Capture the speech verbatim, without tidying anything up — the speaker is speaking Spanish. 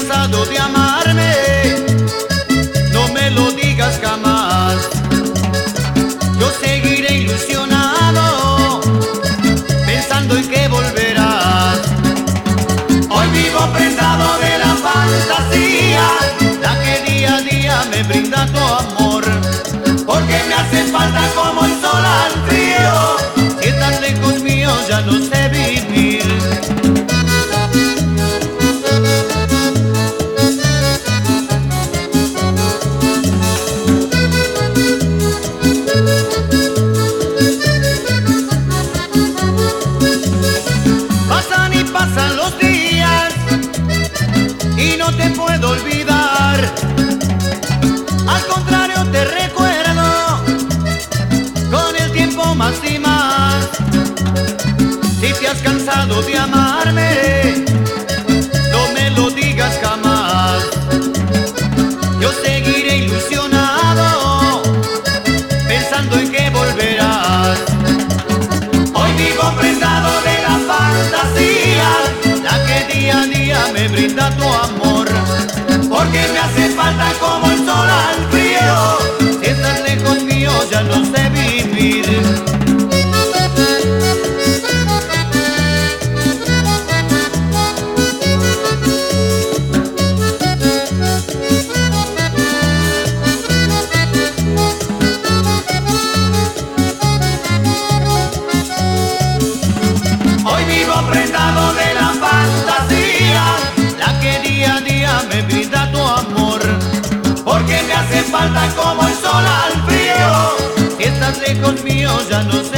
cansado de amarme, no me lo digas jamás. Yo seguiré ilusionado, pensando en que volverás. Hoy vivo prendado de la fantasía, la que día a día me brinda tu amor. Porque me hace falta como el sol al frío, si estás lejos mío ya no sé vivir. Pasan y pasan los días y no te puedo olvidar. Al contrario te recuerdo con el tiempo más y más. Si te has cansado de amarme, no me lo digas jamás. Yo seguiré ilusionado, pensando en que volverás. Hoy vivo prendado de la fantasía, la que día a día me brinda tu amor. Porque me hace falta como el sol al frío, si estás lejos mío ya no sé vivir. Hoy vivo prendado de la fantasía, la que día a día me brinda tu amor. Porque me hace falta como el sol al frío, si estás lejos mío ya no sé